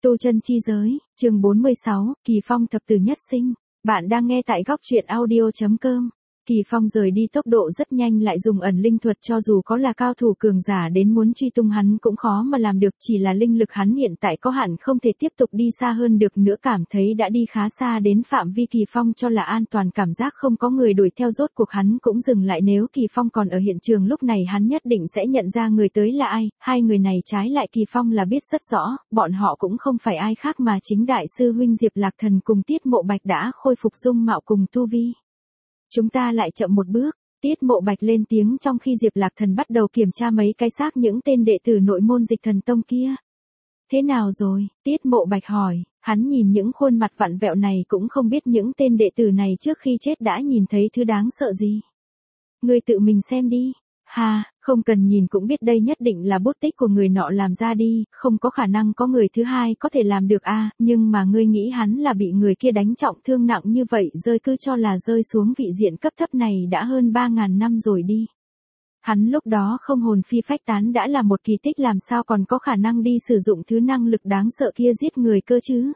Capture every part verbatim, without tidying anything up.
Tu chân chi giới, chương bốn mươi sáu, Kỳ Phong thập tử nhất sinh. Bạn đang nghe tại góc truyện audio chấm com. Kỳ Phong rời đi tốc độ rất nhanh, lại dùng ẩn linh thuật, cho dù có là cao thủ cường giả đến muốn truy tung hắn cũng khó mà làm được, chỉ là linh lực hắn hiện tại có hạn, không thể tiếp tục đi xa hơn được nữa, cảm thấy đã đi khá xa đến phạm vi Kỳ Phong cho là an toàn, cảm giác không có người đuổi theo, rốt cuộc hắn cũng dừng lại, nếu Kỳ Phong còn ở hiện trường lúc này hắn nhất định sẽ nhận ra người tới là ai, hai người này trái lại Kỳ Phong là biết rất rõ, bọn họ cũng không phải ai khác mà chính đại sư huynh Diệp Lạc Thần cùng Tiết Mộ Bạch đã khôi phục dung mạo cùng tu vi. Chúng ta lại chậm một bước, Tiết Mộ Bạch lên tiếng trong khi Diệp Lạc Thần bắt đầu kiểm tra mấy cái xác những tên đệ tử nội môn Dịch Thần Tông kia. Thế nào rồi? Tiết Mộ Bạch hỏi, hắn nhìn những khuôn mặt vặn vẹo này cũng không biết những tên đệ tử này trước khi chết đã nhìn thấy thứ đáng sợ gì. Ngươi tự mình xem đi. Ha, không cần nhìn cũng biết đây nhất định là bút tích của người nọ làm ra đi, không có khả năng có người thứ hai có thể làm được a, à, nhưng mà ngươi nghĩ hắn là bị người kia đánh trọng thương nặng như vậy rơi cứ cho là rơi xuống vị diện cấp thấp này đã hơn ba ngàn năm rồi đi. Hắn lúc đó không hồn phi phách tán đã là một kỳ tích, làm sao còn có khả năng đi sử dụng thứ năng lực đáng sợ kia giết người cơ chứ.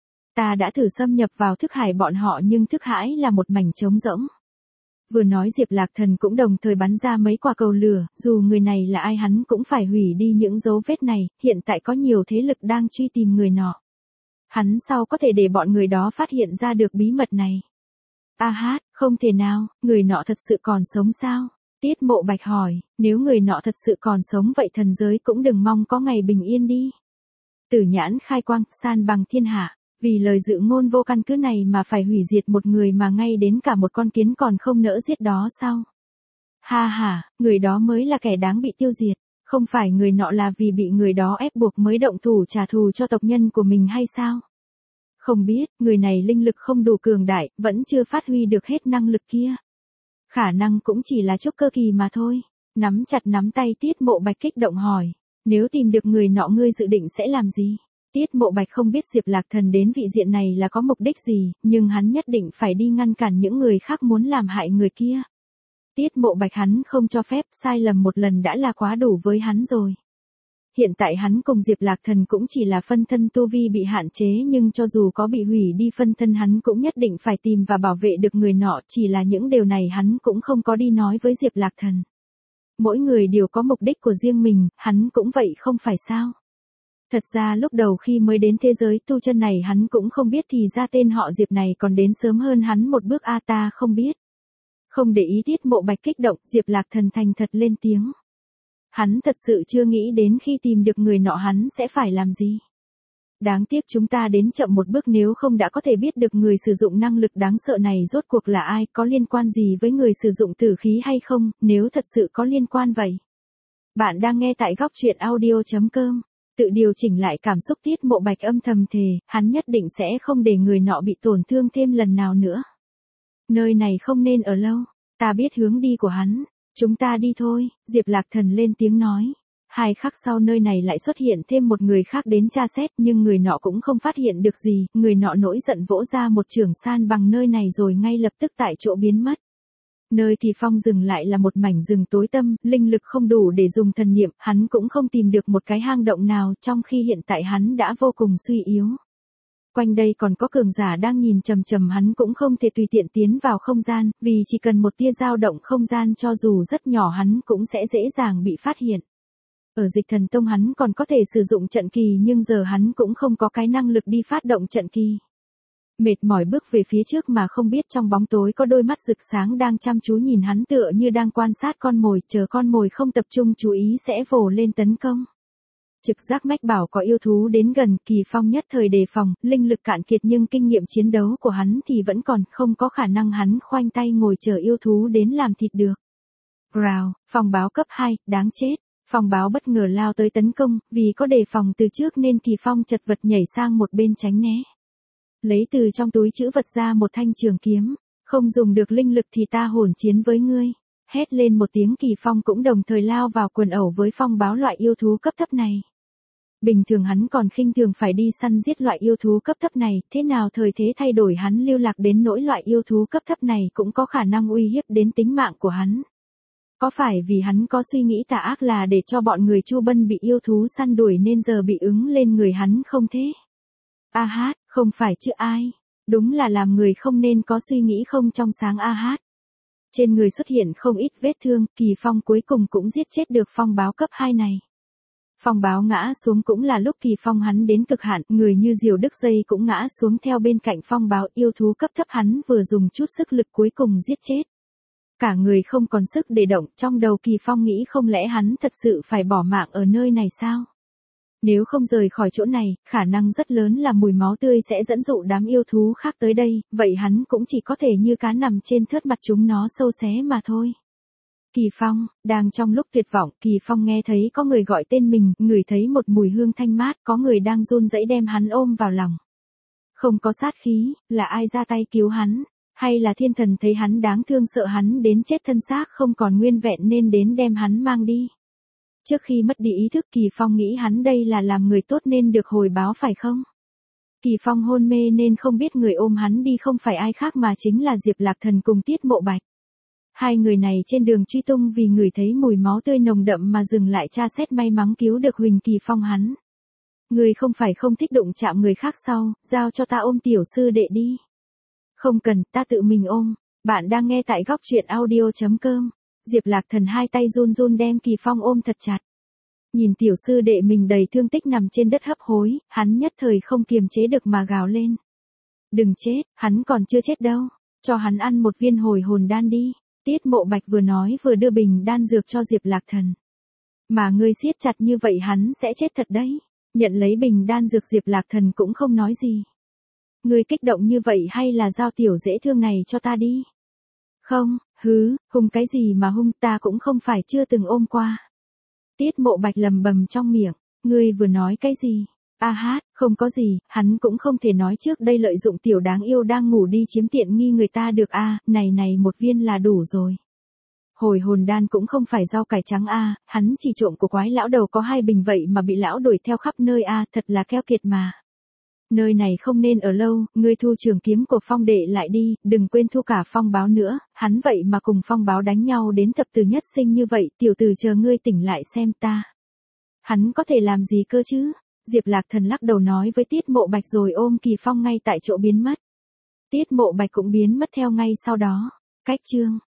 Ta đã thử xâm nhập vào thức hải bọn họ nhưng thức hải là một mảnh trống rỗng. Vừa nói Diệp Lạc Thần cũng đồng thời bắn ra mấy quả cầu lửa, dù người này là ai hắn cũng phải hủy đi những dấu vết này, hiện tại có nhiều thế lực đang truy tìm người nọ. Hắn sao có thể để bọn người đó phát hiện ra được bí mật này? A hát, không thể nào, người nọ thật sự còn sống sao? Tiết Mộ Bạch hỏi, nếu người nọ thật sự còn sống vậy thần giới cũng đừng mong có ngày bình yên đi. Tử nhãn khai quang, san bằng thiên hạ. Vì lời dự ngôn vô căn cứ này mà phải hủy diệt một người mà ngay đến cả một con kiến còn không nỡ giết đó sao? Ha ha, người đó mới là kẻ đáng bị tiêu diệt, không phải người nọ là vì bị người đó ép buộc mới động thủ trả thù cho tộc nhân của mình hay sao? Không biết, người này linh lực không đủ cường đại, vẫn chưa phát huy được hết năng lực kia. Khả năng cũng chỉ là trúc cơ kỳ mà thôi. Nắm chặt nắm tay Tiết Mộ Bạch kích động hỏi, nếu tìm được người nọ ngươi dự định sẽ làm gì? Tiết Mộ Bạch không biết Diệp Lạc Thần đến vị diện này là có mục đích gì, nhưng hắn nhất định phải đi ngăn cản những người khác muốn làm hại người kia. Tiết Mộ Bạch hắn không cho phép, sai lầm một lần đã là quá đủ với hắn rồi. Hiện tại hắn cùng Diệp Lạc Thần cũng chỉ là phân thân tu vi bị hạn chế, nhưng cho dù có bị hủy đi phân thân hắn cũng nhất định phải tìm và bảo vệ được người nọ, chỉ là những điều này hắn cũng không có đi nói với Diệp Lạc Thần. Mỗi người đều có mục đích của riêng mình, hắn cũng vậy không phải sao? Thật ra lúc đầu khi mới đến thế giới tu chân này hắn cũng không biết thì ra tên họ Diệp này còn đến sớm hơn hắn một bước, a ta không biết. Không để ý Tiết Mộ Bạch kích động, Diệp Lạc Thần thành thật lên tiếng. Hắn thật sự chưa nghĩ đến khi tìm được người nọ hắn sẽ phải làm gì. Đáng tiếc chúng ta đến chậm một bước, nếu không đã có thể biết được người sử dụng năng lực đáng sợ này rốt cuộc là ai, có liên quan gì với người sử dụng tử khí hay không, nếu thật sự có liên quan vậy. Bạn đang nghe tại góc truyện audio chấm com. Tự điều chỉnh lại cảm xúc Tiết Mộ Bạch âm thầm thề, hắn nhất định sẽ không để người nọ bị tổn thương thêm lần nào nữa. Nơi này không nên ở lâu, ta biết hướng đi của hắn, chúng ta đi thôi, Diệp Lạc Thần lên tiếng nói. Hai khắc sau nơi này lại xuất hiện thêm một người khác đến tra xét, nhưng người nọ cũng không phát hiện được gì, người nọ nổi giận vỗ ra một chưởng san bằng nơi này rồi ngay lập tức tại chỗ biến mất. Nơi Kỳ Phong dừng lại là một mảnh rừng tối tăm, linh lực không đủ để dùng thần niệm, hắn cũng không tìm được một cái hang động nào, trong khi hiện tại hắn đã vô cùng suy yếu. Quanh đây còn có cường giả đang nhìn chằm chằm hắn, cũng không thể tùy tiện tiến vào không gian, vì chỉ cần một tia dao động không gian cho dù rất nhỏ hắn cũng sẽ dễ dàng bị phát hiện. Ở Dịch Thần Tông hắn còn có thể sử dụng trận kỳ, nhưng giờ hắn cũng không có cái năng lực đi phát động trận kỳ. Mệt mỏi bước về phía trước mà không biết trong bóng tối có đôi mắt rực sáng đang chăm chú nhìn hắn, tựa như đang quan sát con mồi, chờ con mồi không tập trung chú ý sẽ vồ lên tấn công. Trực giác mách bảo có yêu thú đến gần, Kỳ Phong nhất thời đề phòng, linh lực cạn kiệt nhưng kinh nghiệm chiến đấu của hắn thì vẫn còn, không có khả năng hắn khoanh tay ngồi chờ yêu thú đến làm thịt được. Rào, phong báo cấp hai, đáng chết. Phong báo bất ngờ lao tới tấn công, vì có đề phòng từ trước nên Kỳ Phong chật vật nhảy sang một bên tránh né. Lấy từ trong túi trữ vật ra một thanh trường kiếm, không dùng được linh lực thì ta hỗn chiến với ngươi. Hét lên một tiếng, Kỳ Phong cũng đồng thời lao vào quần ẩu với phong báo loại yêu thú cấp thấp này. Bình thường hắn còn khinh thường phải đi săn giết loại yêu thú cấp thấp này, thế nào thời thế thay đổi hắn lưu lạc đến nỗi loại yêu thú cấp thấp này cũng có khả năng uy hiếp đến tính mạng của hắn. Có phải vì hắn có suy nghĩ tà ác là để cho bọn người Chu Bân bị yêu thú săn đuổi nên giờ bị ứng lên người hắn không thế? A hát, không phải chứ ai. Đúng là làm người không nên có suy nghĩ không trong sáng a hát. Trên người xuất hiện không ít vết thương, Kỳ Phong cuối cùng cũng giết chết được phong báo cấp hai này. Phong báo ngã xuống cũng là lúc Kỳ Phong hắn đến cực hạn, người như diều đứt dây cũng ngã xuống theo bên cạnh phong báo, yêu thú cấp thấp hắn vừa dùng chút sức lực cuối cùng giết chết. Cả người không còn sức để động, trong đầu Kỳ Phong nghĩ không lẽ hắn thật sự phải bỏ mạng ở nơi này sao? Nếu không rời khỏi chỗ này, khả năng rất lớn là mùi máu tươi sẽ dẫn dụ đám yêu thú khác tới đây, vậy hắn cũng chỉ có thể như cá nằm trên thớt mặt chúng nó sâu xé mà thôi. Kỳ Phong, đang trong lúc tuyệt vọng, Kỳ Phong nghe thấy có người gọi tên mình, ngửi thấy một mùi hương thanh mát, có người đang run rẩy đem hắn ôm vào lòng. Không có sát khí, là ai ra tay cứu hắn? Hay là thiên thần thấy hắn đáng thương sợ hắn đến chết thân xác không còn nguyên vẹn nên đến đem hắn mang đi? Trước khi mất đi ý thức Kỳ Phong nghĩ hắn đây là làm người tốt nên được hồi báo phải không? Kỳ Phong hôn mê nên không biết người ôm hắn đi không phải ai khác mà chính là Diệp Lạc Thần cùng Tiết Mộ Bạch. Hai người này trên đường truy tung vì ngửi thấy mùi máu tươi nồng đậm mà dừng lại tra xét may mắn cứu được Huỳnh Kỳ Phong hắn. Người không phải không thích đụng chạm người khác sau, giao cho ta ôm tiểu sư đệ đi. Không cần, ta tự mình ôm. Bạn đang nghe tại góc truyện audio chấm com. Diệp Lạc Thần hai tay run run đem Kỳ Phong ôm thật chặt. Nhìn tiểu sư đệ mình đầy thương tích nằm trên đất hấp hối, hắn nhất thời không kiềm chế được mà gào lên. Đừng chết, hắn còn chưa chết đâu. Cho hắn ăn một viên hồi hồn đan đi. Tiết Mộ Bạch vừa nói vừa đưa bình đan dược cho Diệp Lạc Thần. Mà ngươi siết chặt như vậy hắn sẽ chết thật đấy. Nhận lấy bình đan dược Diệp Lạc Thần cũng không nói gì. Ngươi kích động như vậy hay là giao tiểu dễ thương này cho ta đi? Không, hứ, hung cái gì mà hung, ta cũng không phải chưa từng ôm qua. Tiết Mộ Bạch lầm bầm trong miệng, ngươi vừa nói cái gì? A hát, không có gì, hắn cũng không thể nói trước đây lợi dụng tiểu đáng yêu đang ngủ đi chiếm tiện nghi người ta được a, à, này này một viên là đủ rồi. Hồi hồn đan cũng không phải rau cải trắng a, à, hắn chỉ trộm của quái lão đầu có hai bình vậy mà bị lão đuổi theo khắp nơi a, à, thật là keo kiệt mà. Nơi này không nên ở lâu, ngươi thu trường kiếm của Phong đệ lại đi, đừng quên thu cả Phong báo nữa, hắn vậy mà cùng Phong báo đánh nhau đến thập tử nhất sinh như vậy, tiểu tử chờ ngươi tỉnh lại xem ta. Hắn có thể làm gì cơ chứ? Diệp Lạc Thần lắc đầu nói với Tiết Mộ Bạch rồi ôm Kỳ Phong ngay tại chỗ biến mất. Tiết Mộ Bạch cũng biến mất theo ngay sau đó. Cách chương